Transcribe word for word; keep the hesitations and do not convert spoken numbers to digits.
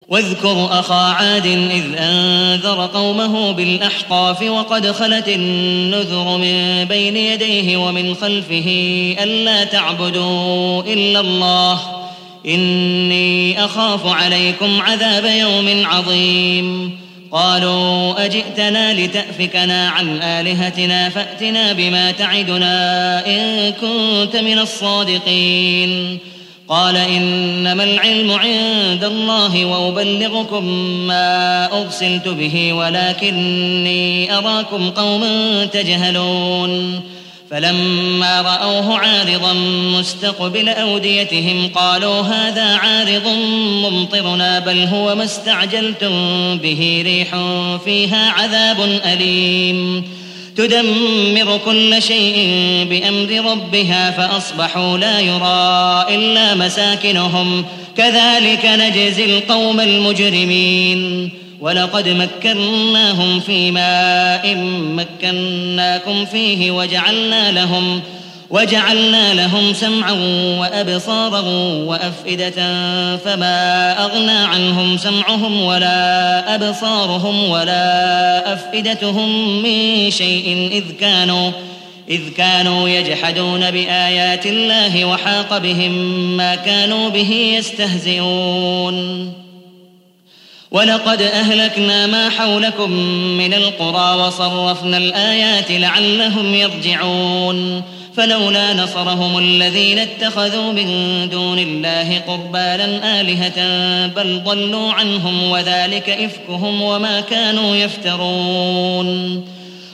واذكر أخا عاد إذ أنذر قومه بالأحقاف وقد خلت النذر من بين يديه ومن خلفه ألا تعبدوا إلا الله إني أخاف عليكم عذاب يوم عظيم. قالوا أجئتنا لتأفكنا عن آلهتنا فأتنا بما تعدنا إن كنت من الصادقين. قال إنما العلم عند الله وأبلغكم ما أرسلت به ولكني أراكم قوما تجهلون. فلما رأوه عارضا مستقبل أوديتهم قالوا هذا عارض ممطرنا بل هو ما استعجلتم به ريح فيها عذاب أليم تدمر كل شيء بأمر ربها فأصبحوا لا يرى إلا مساكنهم كذلك نجزي القوم المجرمين. ولقد مكناهم في ماء مكناكم فيه وجعلنا لهم وجعلنا لهم سمعا وأبصارا وأفئدة فما أغنى عنهم سمعهم ولا أبصارهم ولا أفئدتهم من شيء إذ كانوا إذ كانوا يجحدون بآيات الله وحاق بهم ما كانوا به يستهزئون. ولقد أهلكنا ما حولكم من القرى وصرفنا الآيات لعلهم يرجعون. فلولا نصرهم الذين اتخذوا من دون الله قربانا آلهة بل ضلوا عنهم وذلك إفكهم وما كانوا يفترون.